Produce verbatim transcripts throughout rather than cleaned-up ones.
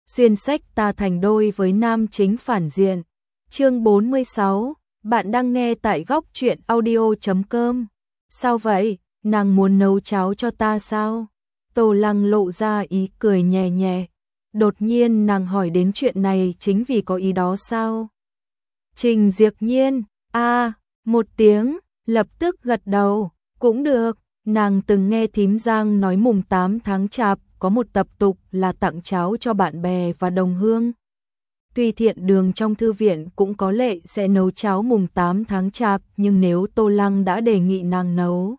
xuyên sách ta thành đôi với nam chính phản diện. Chương bốn mươi sáu, bạn đang nghe tại góc truyện audio chấm com. Sao vậy, nàng muốn nấu cháo cho ta sao? Tô Lăng lộ ra ý cười nhẹ nhẹ. Đột nhiên nàng hỏi đến chuyện này chính vì có ý đó sao? Trình Diệp Nhiên, a một tiếng, lập tức gật đầu, cũng được, nàng từng nghe thím Giang nói mùng tám tháng chạp có một tập tục là tặng cháo cho bạn bè và đồng hương. Tuy thiện đường trong thư viện cũng có lệ sẽ nấu cháo mùng tám tháng chạp, nhưng nếu Tô Lăng đã đề nghị nàng nấu,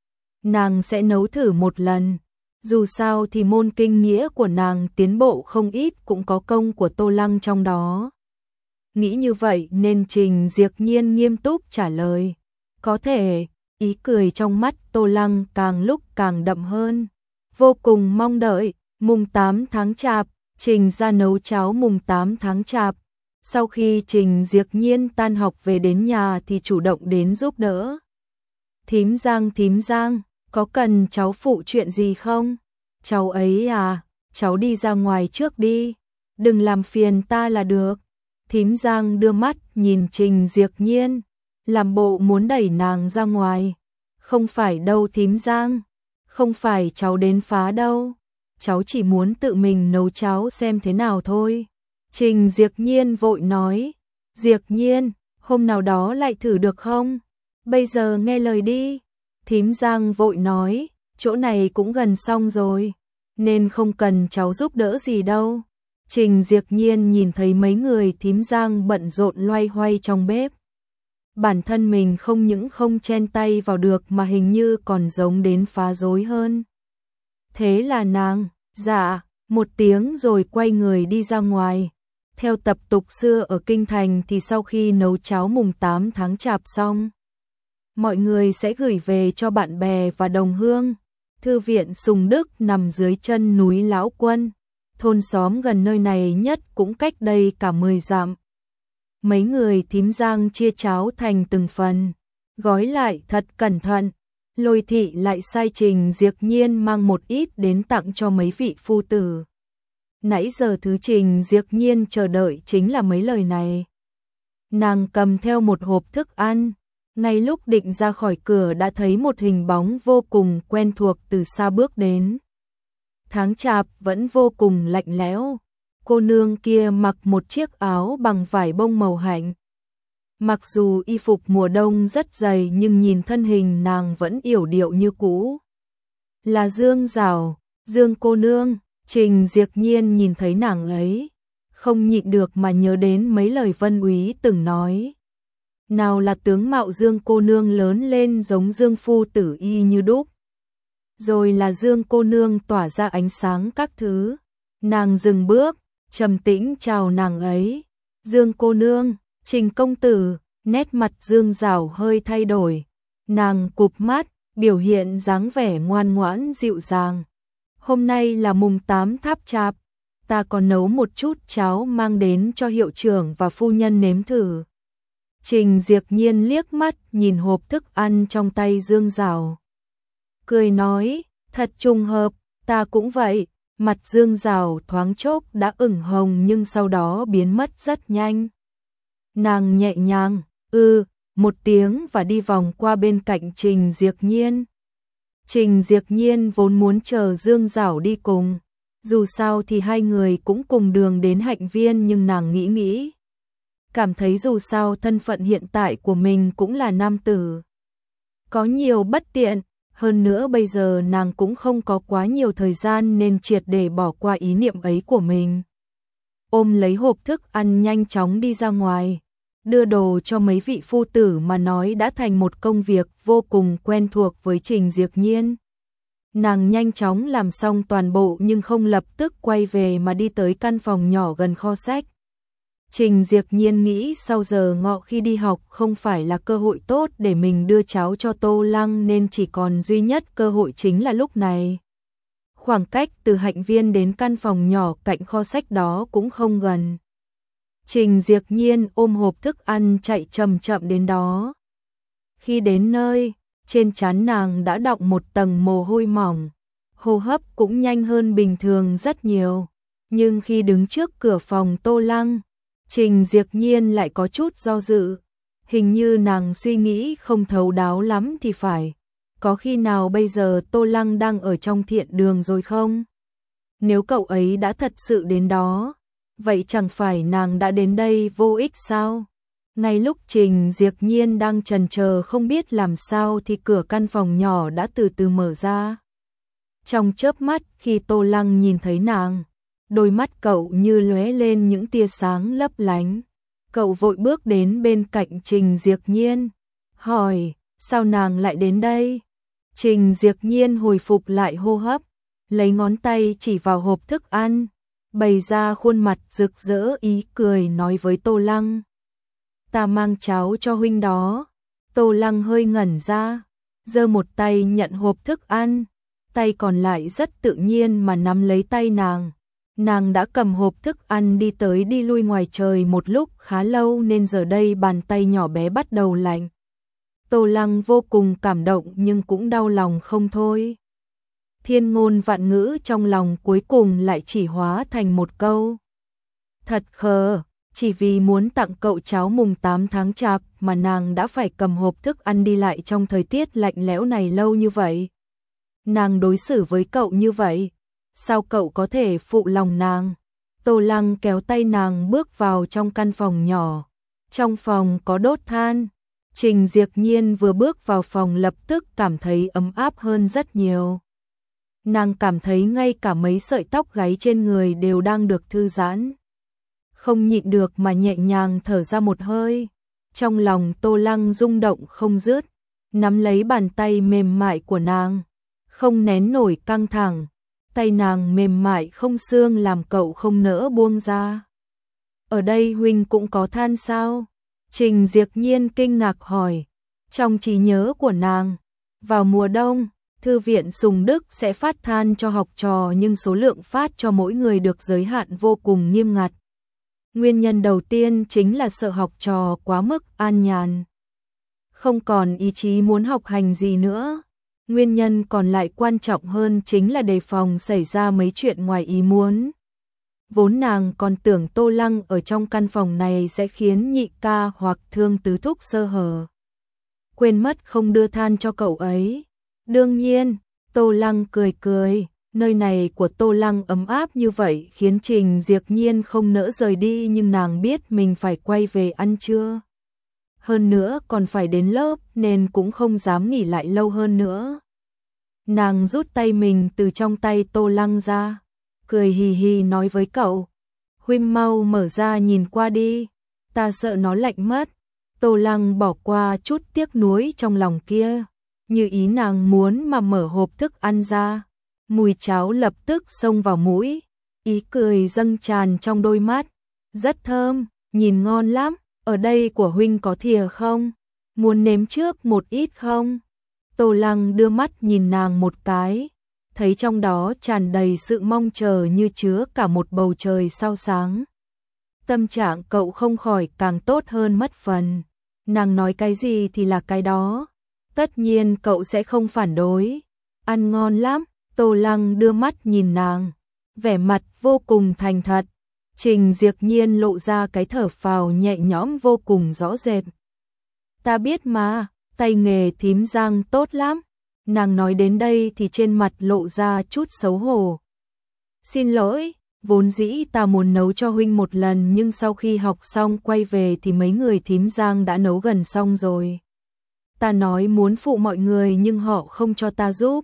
nàng sẽ nấu thử một lần. Dù sao thì môn kinh nghĩa của nàng tiến bộ không ít, cũng có công của Tô Lăng trong đó. Nghĩ như vậy nên Trình Diệp Nhiên nghiêm túc trả lời. Có thể, ý cười trong mắt Tô Lăng càng lúc càng đậm hơn. Vô cùng mong đợi, mùng tám tháng chạp, Trình ra nấu cháo mùng tám tháng chạp. Sau khi Trình Diệp Nhiên tan học về đến nhà thì chủ động đến giúp đỡ. Thím Giang, thím Giang, có cần cháu phụ chuyện gì không? Cháu ấy à, cháu đi ra ngoài trước đi, đừng làm phiền ta là được. Thím Giang đưa mắt nhìn Trình Diệp Nhiên, làm bộ muốn đẩy nàng ra ngoài. Không phải đâu thím Giang, không phải cháu đến phá đâu, cháu chỉ muốn tự mình nấu cháo xem thế nào thôi. Trình Diệp Nhiên vội nói, Diệp Nhiên, hôm nào đó lại thử được không? Bây giờ nghe lời đi. Thím Giang vội nói, chỗ này cũng gần xong rồi, nên không cần cháu giúp đỡ gì đâu. Trình Diệp Nhiên nhìn thấy mấy người thím Giang bận rộn loay hoay trong bếp. Bản thân mình không những không chen tay vào được mà hình như còn giống đến phá rối hơn. Thế là nàng, dạ, một tiếng rồi quay người đi ra ngoài. Theo tập tục xưa ở Kinh Thành thì sau khi nấu cháo mùng tám tháng chạp xong, mọi người sẽ gửi về cho bạn bè và đồng hương. Thư viện Sùng Đức nằm dưới chân núi Lão Quân. Thôn xóm gần nơi này nhất cũng cách đây cả mười dặm. Mấy người thím Giang chia cháo thành từng phần, gói lại thật cẩn thận. Lôi Thị lại sai Trình Diệp Nhiên mang một ít đến tặng cho mấy vị phu tử. Nãy giờ thứ Trình Diệp Nhiên chờ đợi chính là mấy lời này. Nàng cầm theo một hộp thức ăn, ngay lúc định ra khỏi cửa đã thấy một hình bóng vô cùng quen thuộc từ xa bước đến. Tháng chạp vẫn vô cùng lạnh lẽo. Cô nương kia mặc một chiếc áo bằng vải bông màu hạnh. Mặc dù y phục mùa đông rất dày nhưng nhìn thân hình nàng vẫn yểu điệu như cũ. Là Dương Giảo, Dương cô nương. Trình Diệp Nhiên nhìn thấy nàng ấy, không nhịn được mà nhớ đến mấy lời Vân Úy từng nói. Nào là tướng mạo Dương cô nương lớn lên giống Dương phu tử y như đúc, rồi là Dương cô nương tỏa ra ánh sáng các thứ. Nàng dừng bước, trầm tĩnh chào nàng ấy. Dương cô nương, Trình công tử. Nét mặt Dương Giảo hơi thay đổi. Nàng cụp mắt, biểu hiện dáng vẻ ngoan ngoãn dịu dàng. Hôm nay là mùng tám tháp chạp, ta còn nấu một chút cháo mang đến cho hiệu trưởng và phu nhân nếm thử. Trình Diệp Nhiên liếc mắt nhìn hộp thức ăn trong tay Dương Giảo, cười nói, thật trùng hợp, ta cũng vậy. Mặt Dương Giảo thoáng chốc đã ửng hồng nhưng sau đó biến mất rất nhanh. Nàng nhẹ nhàng, ư, một tiếng và đi vòng qua bên cạnh Trình Diệp Nhiên. Trình Diệp Nhiên vốn muốn chờ Dương Giảo đi cùng, dù sao thì hai người cũng cùng đường đến Hạnh Viên, nhưng nàng nghĩ nghĩ, cảm thấy dù sao thân phận hiện tại của mình cũng là nam tử, có nhiều bất tiện. Hơn nữa bây giờ nàng cũng không có quá nhiều thời gian nên triệt để bỏ qua ý niệm ấy của mình. Ôm lấy hộp thức ăn nhanh chóng đi ra ngoài, đưa đồ cho mấy vị phu tử mà nói đã thành một công việc vô cùng quen thuộc với Trình Diệp Nhiên. Nàng nhanh chóng làm xong toàn bộ nhưng không lập tức quay về mà đi tới căn phòng nhỏ gần kho sách. Trình Diệp Nhiên nghĩ sau giờ ngọ khi đi học không phải là cơ hội tốt để mình đưa cháo cho Tô Lăng nên chỉ còn duy nhất cơ hội chính là lúc này. Khoảng cách từ Hạnh Viên đến căn phòng nhỏ cạnh kho sách đó cũng không gần. Trình Diệp Nhiên ôm hộp thức ăn chạy chậm chậm đến đó. Khi đến nơi, trên trán nàng đã đọng một tầng mồ hôi mỏng, hô hấp cũng nhanh hơn bình thường rất nhiều. Nhưng khi đứng trước cửa phòng Tô Lăng, Trình Diệp Nhiên lại có chút do dự. Hình như nàng suy nghĩ không thấu đáo lắm thì phải. Có khi nào bây giờ Tô Lăng đang ở trong thiện đường rồi không? Nếu cậu ấy đã thật sự đến đó, vậy chẳng phải nàng đã đến đây vô ích sao? Ngay lúc Trình Diệp Nhiên đang chần chờ không biết làm sao thì cửa căn phòng nhỏ đã từ từ mở ra. Trong chớp mắt khi Tô Lăng nhìn thấy nàng, đôi mắt cậu như lóe lên những tia sáng lấp lánh. Cậu vội bước đến bên cạnh Trình Diệp Nhiên, hỏi, sao nàng lại đến đây? Trình Diệp Nhiên hồi phục lại hô hấp, lấy ngón tay chỉ vào hộp thức ăn, bày ra khuôn mặt rực rỡ ý cười nói với Tô Lăng. Ta mang cháo cho huynh đó. Tô Lăng hơi ngẩn ra, giơ một tay nhận hộp thức ăn, tay còn lại rất tự nhiên mà nắm lấy tay nàng. Nàng đã cầm hộp thức ăn đi tới đi lui ngoài trời một lúc khá lâu nên giờ đây bàn tay nhỏ bé bắt đầu lạnh. Tô Lăng vô cùng cảm động nhưng cũng đau lòng không thôi. Thiên ngôn vạn ngữ trong lòng cuối cùng lại chỉ hóa thành một câu. Thật khờ, chỉ vì muốn tặng cậu cháu mùng tám tháng chạp mà nàng đã phải cầm hộp thức ăn đi lại trong thời tiết lạnh lẽo này lâu như vậy. Nàng đối xử với cậu như vậy, sao cậu có thể phụ lòng nàng? Tô Lăng kéo tay nàng bước vào trong căn phòng nhỏ. Trong phòng có đốt than. Trình Diệp Nhiên vừa bước vào phòng lập tức cảm thấy ấm áp hơn rất nhiều. Nàng cảm thấy ngay cả mấy sợi tóc gáy trên người đều đang được thư giãn. Không nhịn được mà nhẹ nhàng thở ra một hơi. Trong lòng Tô Lăng rung động không dứt, nắm lấy bàn tay mềm mại của nàng, không nén nổi căng thẳng. Tay nàng mềm mại không xương làm cậu không nỡ buông ra. Ở đây huynh cũng có than sao? Trình Diệp Nhiên kinh ngạc hỏi. Trong trí nhớ của nàng, vào mùa đông, Thư viện Sùng Đức sẽ phát than cho học trò nhưng số lượng phát cho mỗi người được giới hạn vô cùng nghiêm ngặt. Nguyên nhân đầu tiên chính là sợ học trò quá mức an nhàn, không còn ý chí muốn học hành gì nữa. Nguyên nhân còn lại quan trọng hơn chính là đề phòng xảy ra mấy chuyện ngoài ý muốn. Vốn nàng còn tưởng Tô Lăng ở trong căn phòng này sẽ khiến nhị ca hoặc Thương Tứ Thúc sơ hở, quên mất không đưa than cho cậu ấy. Đương nhiên, Tô Lăng cười cười, nơi này của Tô Lăng ấm áp như vậy khiến Trình Diệp Nhiên không nỡ rời đi nhưng nàng biết mình phải quay về ăn trưa. Hơn nữa còn phải đến lớp nên cũng không dám nghỉ lại lâu hơn nữa. Nàng rút tay mình từ trong tay Tô Lăng ra, cười hì hì nói với cậu, huynh mau mở ra nhìn qua đi, ta sợ nó lạnh mất. Tô Lăng bỏ qua chút tiếc nuối trong lòng kia, như ý nàng muốn mà mở hộp thức ăn ra, mùi cháo lập tức xông vào mũi, ý cười dâng tràn trong đôi mắt, rất thơm, nhìn ngon lắm, ở đây của huynh có thìa không? Muốn nếm trước một ít không? Tô Lăng đưa mắt nhìn nàng một cái, thấy trong đó tràn đầy sự mong chờ như chứa cả một bầu trời sao sáng. Tâm trạng cậu không khỏi càng tốt hơn mất phần. Nàng nói cái gì thì là cái đó. Tất nhiên cậu sẽ không phản đối. Ăn ngon lắm. Tô Lăng đưa mắt nhìn nàng, vẻ mặt vô cùng thành thật. Trình Diệp Nhiên lộ ra cái thở phào nhẹ nhõm vô cùng rõ rệt. Ta biết mà, tay nghề thím Giang tốt lắm. Nàng nói đến đây thì trên mặt lộ ra chút xấu hổ. Xin lỗi, vốn dĩ ta muốn nấu cho huynh một lần nhưng sau khi học xong quay về thì mấy người thím Giang đã nấu gần xong rồi. Ta nói muốn phụ mọi người nhưng họ không cho ta giúp.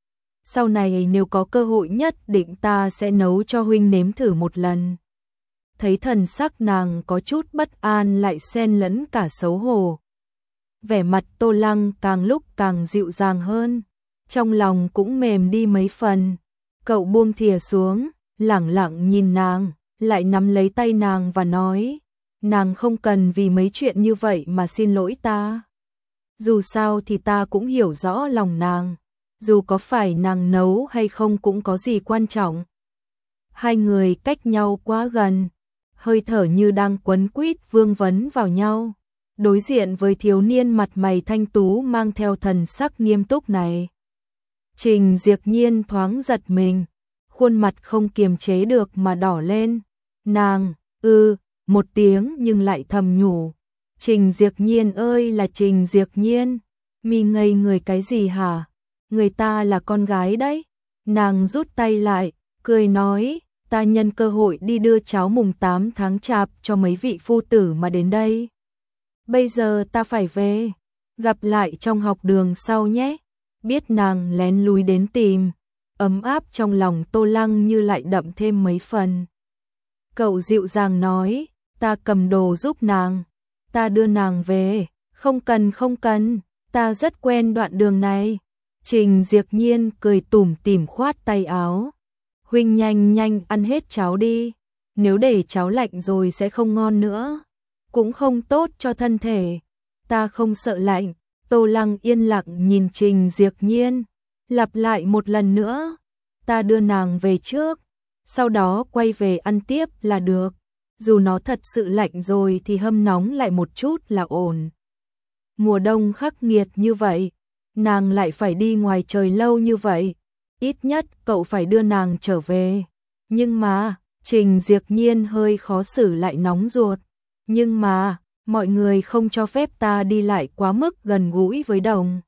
Sau này nếu có cơ hội nhất định ta sẽ nấu cho huynh nếm thử một lần. Thấy thần sắc nàng có chút bất an lại xen lẫn cả xấu hổ. Vẻ mặt Tô Lăng càng lúc càng dịu dàng hơn, trong lòng cũng mềm đi mấy phần. Cậu buông thìa xuống, lẳng lặng nhìn nàng, lại nắm lấy tay nàng và nói, nàng không cần vì mấy chuyện như vậy mà xin lỗi ta. Dù sao thì ta cũng hiểu rõ lòng nàng, dù có phải nàng nấu hay không cũng có gì quan trọng. Hai người cách nhau quá gần, hơi thở như đang quấn quýt vương vấn vào nhau. Đối diện với thiếu niên mặt mày thanh tú mang theo thần sắc nghiêm túc này, Trình Diệp Nhiên thoáng giật mình, khuôn mặt không kiềm chế được mà đỏ lên. Nàng, ư, một tiếng nhưng lại thầm nhủ. Trình Diệp Nhiên ơi là Trình Diệp Nhiên, mi ngây người cái gì hả? Người ta là con gái đấy. Nàng rút tay lại, cười nói, ta nhân cơ hội đi đưa cháu mùng tám tháng chạp cho mấy vị phu tử mà đến đây. Bây giờ ta phải về, gặp lại trong học đường sau nhé. Biết nàng lén lúi đến tìm, ấm áp trong lòng Tô Lăng như lại đậm thêm mấy phần. Cậu dịu dàng nói, ta cầm đồ giúp nàng, ta đưa nàng về, không cần không cần, ta rất quen đoạn đường này. Trình Diệp Nhiên cười tủm tỉm khoát tay áo. Huynh nhanh nhanh ăn hết cháo đi, nếu để cháo lạnh rồi sẽ không ngon nữa, cũng không tốt cho thân thể. Ta không sợ lạnh. Tô Lăng yên lặng nhìn Trình Diệp Nhiên, lặp lại một lần nữa, ta đưa nàng về trước, sau đó quay về ăn tiếp là được, dù nó thật sự lạnh rồi thì hâm nóng lại một chút là ổn. Mùa đông khắc nghiệt như vậy, nàng lại phải đi ngoài trời lâu như vậy, ít nhất cậu phải đưa nàng trở về. Nhưng mà, Trình Diệp Nhiên hơi khó xử lại nóng ruột, nhưng mà mọi người không cho phép ta đi lại quá mức gần gũi với đồng.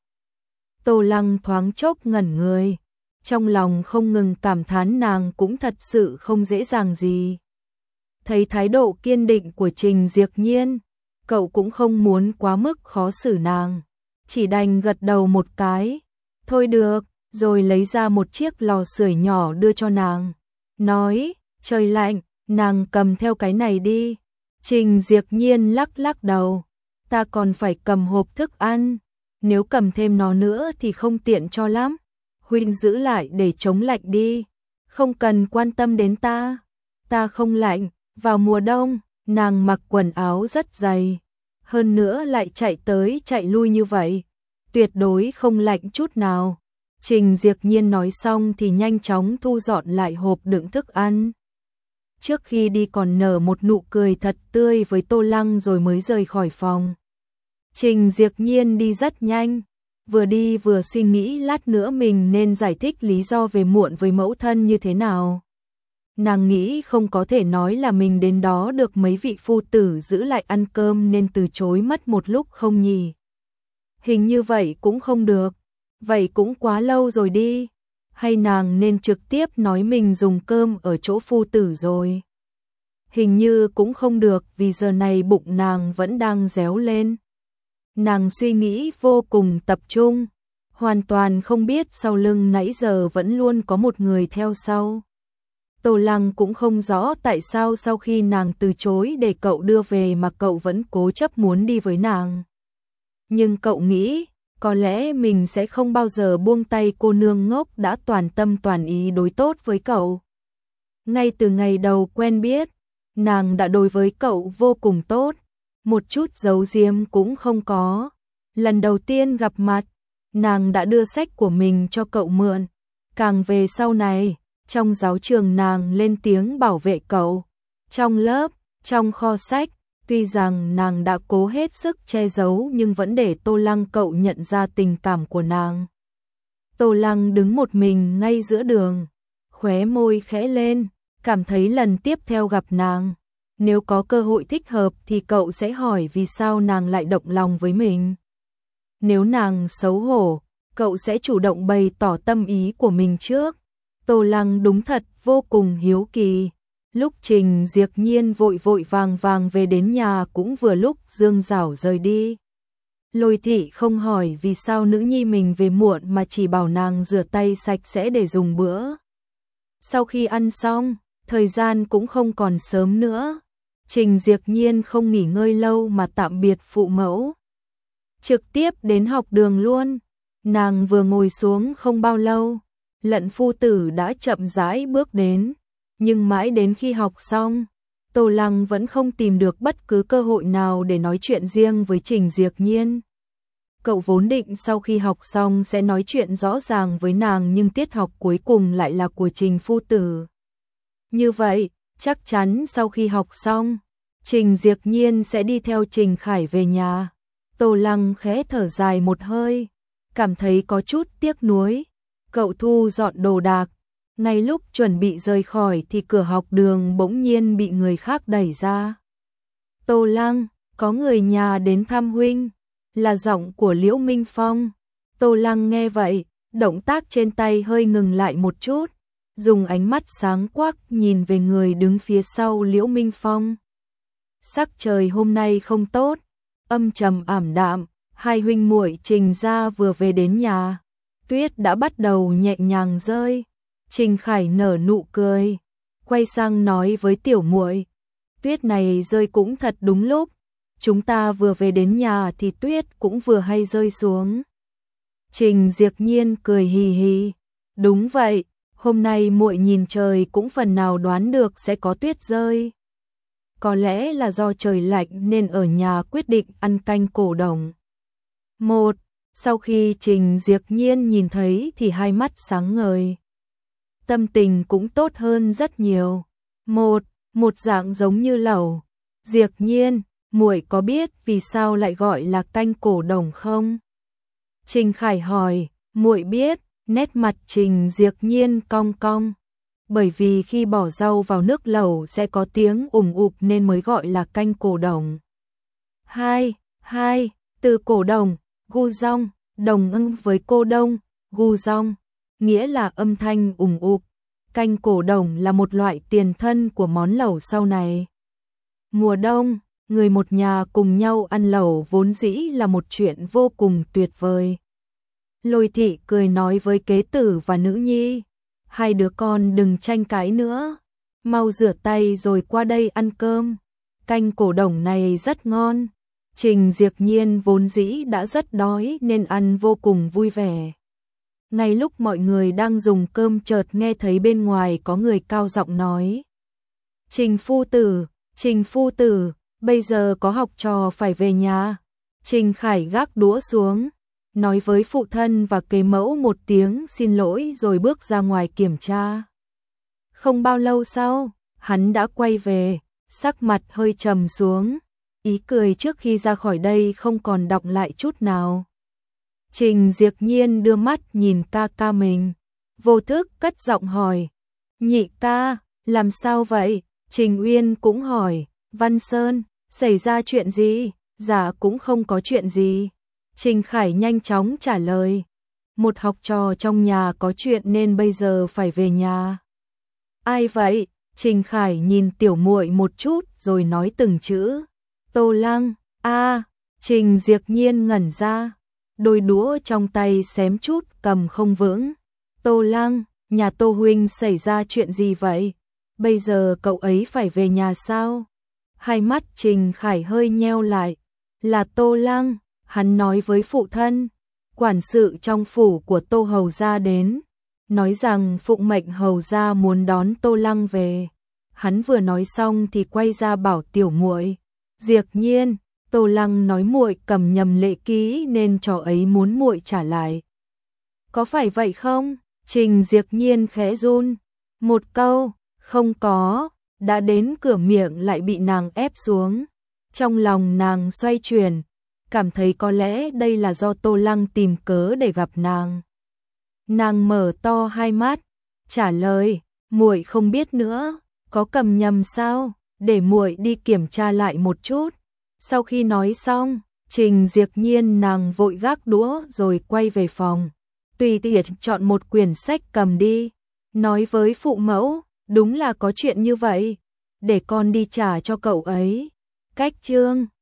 Tô Lăng thoáng chốc ngẩn người, trong lòng không ngừng cảm thán nàng cũng thật sự không dễ dàng gì. Thấy thái độ kiên định của Trình Diệp Nhiên, cậu cũng không muốn quá mức khó xử nàng, chỉ đành gật đầu một cái. Thôi được, rồi lấy ra một chiếc lò sưởi nhỏ đưa cho nàng, nói, trời lạnh, nàng cầm theo cái này đi. Trình Diệp Nhiên lắc lắc đầu, ta còn phải cầm hộp thức ăn, nếu cầm thêm nó nữa thì không tiện cho lắm. Huynh giữ lại để chống lạnh đi, không cần quan tâm đến ta, ta không lạnh. Vào mùa đông, nàng mặc quần áo rất dày, hơn nữa lại chạy tới chạy lui như vậy, tuyệt đối không lạnh chút nào. Trình Diệp Nhiên nói xong thì nhanh chóng thu dọn lại hộp đựng thức ăn. Trước khi đi còn nở một nụ cười thật tươi với Tô Lăng rồi mới rời khỏi phòng. Trình Diệp Nhiên đi rất nhanh, vừa đi vừa suy nghĩ lát nữa mình nên giải thích lý do về muộn với mẫu thân như thế nào. Nàng nghĩ không có thể nói là mình đến đó được mấy vị phu tử giữ lại ăn cơm nên từ chối mất một lúc không nhỉ. Hình như vậy cũng không được, vậy cũng quá lâu rồi đi. Hay nàng nên trực tiếp nói mình dùng cơm ở chỗ phu tử rồi. Hình như cũng không được vì giờ này bụng nàng vẫn đang réo lên. Nàng suy nghĩ vô cùng tập trung, hoàn toàn không biết sau lưng nãy giờ vẫn luôn có một người theo sau. Tô Lăng cũng không rõ tại sao sau khi nàng từ chối để cậu đưa về mà cậu vẫn cố chấp muốn đi với nàng. Nhưng cậu nghĩ, có lẽ mình sẽ không bao giờ buông tay cô nương ngốc đã toàn tâm toàn ý đối tốt với cậu. Ngay từ ngày đầu quen biết, nàng đã đối với cậu vô cùng tốt, một chút giấu giếm cũng không có. Lần đầu tiên gặp mặt, nàng đã đưa sách của mình cho cậu mượn. Càng về sau này, trong giáo trường nàng lên tiếng bảo vệ cậu. Trong lớp, trong kho sách, tuy rằng nàng đã cố hết sức che giấu nhưng vẫn để Tô Lăng cậu nhận ra tình cảm của nàng. Tô Lăng đứng một mình ngay giữa đường, khóe môi khẽ lên, cảm thấy lần tiếp theo gặp nàng, nếu có cơ hội thích hợp thì cậu sẽ hỏi vì sao nàng lại động lòng với mình. Nếu nàng xấu hổ, cậu sẽ chủ động bày tỏ tâm ý của mình trước. Tô Lăng đúng thật vô cùng hiếu kỳ. Lúc Trình Diệp Nhiên vội vội vàng vàng về đến nhà cũng vừa lúc Dương Giảo rời đi. Lôi Thị không hỏi vì sao nữ nhi mình về muộn mà chỉ bảo nàng rửa tay sạch sẽ để dùng bữa. Sau khi ăn xong, thời gian cũng không còn sớm nữa. Trình Diệp Nhiên không nghỉ ngơi lâu mà tạm biệt phụ mẫu, trực tiếp đến học đường luôn. Nàng vừa ngồi xuống không bao lâu, Lận phu tử đã chậm rãi bước đến, nhưng mãi đến khi học xong, Tô Lăng vẫn không tìm được bất cứ cơ hội nào để nói chuyện riêng với Trình Diệp Nhiên. Cậu vốn định sau khi học xong sẽ nói chuyện rõ ràng với nàng nhưng tiết học cuối cùng lại là của Trình phu tử. Như vậy, chắc chắn sau khi học xong, Trình Diệp Nhiên sẽ đi theo Trình Khải về nhà. Tô Lăng khẽ thở dài một hơi, cảm thấy có chút tiếc nuối. Cậu thu dọn đồ đạc, Ngay lúc chuẩn bị rời khỏi thì cửa học đường bỗng nhiên bị người khác đẩy ra. Tô Lăng, có người nhà đến thăm huynh, là giọng của Liễu Minh Phong. Tô Lăng nghe vậy, động tác trên tay hơi ngừng lại một chút, dùng ánh mắt sáng quắc nhìn về người đứng phía sau Liễu Minh Phong. Sắc trời hôm nay không tốt, âm trầm ảm đạm, hai huynh muội Trình gia vừa về đến nhà, tuyết đã bắt đầu nhẹ nhàng rơi. Trình Khải nở nụ cười, quay sang nói với tiểu muội, tuyết này rơi cũng thật đúng lúc, chúng ta vừa về đến nhà thì tuyết cũng vừa hay rơi xuống. Trình Diệp Nhiên cười hì hì, đúng vậy, hôm nay muội nhìn trời cũng phần nào đoán được sẽ có tuyết rơi. Có lẽ là do trời lạnh nên ở nhà quyết định ăn canh cổ đồng. Một, sau khi Trình Diệp Nhiên nhìn thấy thì hai mắt sáng ngời. Tâm tình cũng tốt hơn rất nhiều. Một, một dạng giống như lẩu. Diệp Nhiên, muội có biết vì sao lại gọi là canh cổ đồng không? Trình Khải hỏi, muội biết, nét mặt Trình Diệp Nhiên cong cong. Bởi vì khi bỏ rau vào nước lẩu sẽ có tiếng ủng ụp nên mới gọi là canh cổ đồng. Hai, hai, từ cổ đồng, gu rong, đồng ưng với cô đông, gu rong, nghĩa là âm thanh ủng ụp. Canh cổ đồng là một loại tiền thân của món lẩu sau này. Mùa đông, người một nhà cùng nhau ăn lẩu vốn dĩ là một chuyện vô cùng tuyệt vời. Lôi Thị cười nói với kế tử và nữ nhi, hai đứa con đừng tranh cãi nữa, mau rửa tay rồi qua đây ăn cơm, canh cổ đồng này rất ngon. Trình Diệp Nhiên vốn dĩ đã rất đói nên ăn vô cùng vui vẻ. Ngay lúc mọi người đang dùng cơm chợt nghe thấy bên ngoài có người cao giọng nói, Trình phu tử, Trình phu tử, bây giờ có học trò phải về nhà. Trình Khải gác đũa xuống, nói với phụ thân và kế mẫu một tiếng xin lỗi rồi bước ra ngoài kiểm tra. Không bao lâu sau, hắn đã quay về, sắc mặt hơi trầm xuống, ý cười trước khi ra khỏi đây không còn đọng lại chút nào. Trình Diệp Nhiên đưa mắt nhìn ca ca mình, vô thức cất giọng hỏi, nhị ca, làm sao vậy? Trình Uyên cũng hỏi, Văn Sơn, xảy ra chuyện gì? Dạ cũng không có chuyện gì. Trình Khải nhanh chóng trả lời, một học trò trong nhà có chuyện nên bây giờ phải về nhà. Ai vậy? Trình Khải nhìn tiểu muội một chút rồi nói từng chữ. Tô Lăng. A. Trình Diệp Nhiên ngẩn ra, đôi đũa trong tay xém chút cầm không vững. Tô Lăng, nhà Tô huynh xảy ra chuyện gì vậy? Bây giờ cậu ấy phải về nhà sao? Hai mắt Trình Khải hơi nheo lại. Là Tô Lăng, hắn nói với phụ thân. Quản sự trong phủ của Tô hầu gia đến, nói rằng phụng mệnh hầu gia muốn đón Tô Lăng về. Hắn vừa nói xong thì quay ra bảo tiểu muội, Diệp Nhiên, Tô Lăng nói muội cầm nhầm lễ ký nên trò ấy muốn muội trả lại. Có phải vậy không? Trình Diệp Nhiên khẽ run một câu, không có, đã đến cửa miệng lại bị nàng ép xuống. Trong lòng nàng xoay chuyển, cảm thấy có lẽ đây là do Tô Lăng tìm cớ để gặp nàng. Nàng mở to hai mắt, trả lời, muội không biết nữa, có cầm nhầm sao, để muội đi kiểm tra lại một chút. Sau khi nói xong, Trình Diệp Nhiên nàng vội gác đũa rồi quay về phòng, tùy tiện chọn một quyển sách cầm đi, nói với phụ mẫu, đúng là có chuyện như vậy, để con đi trả cho cậu ấy. Cách chương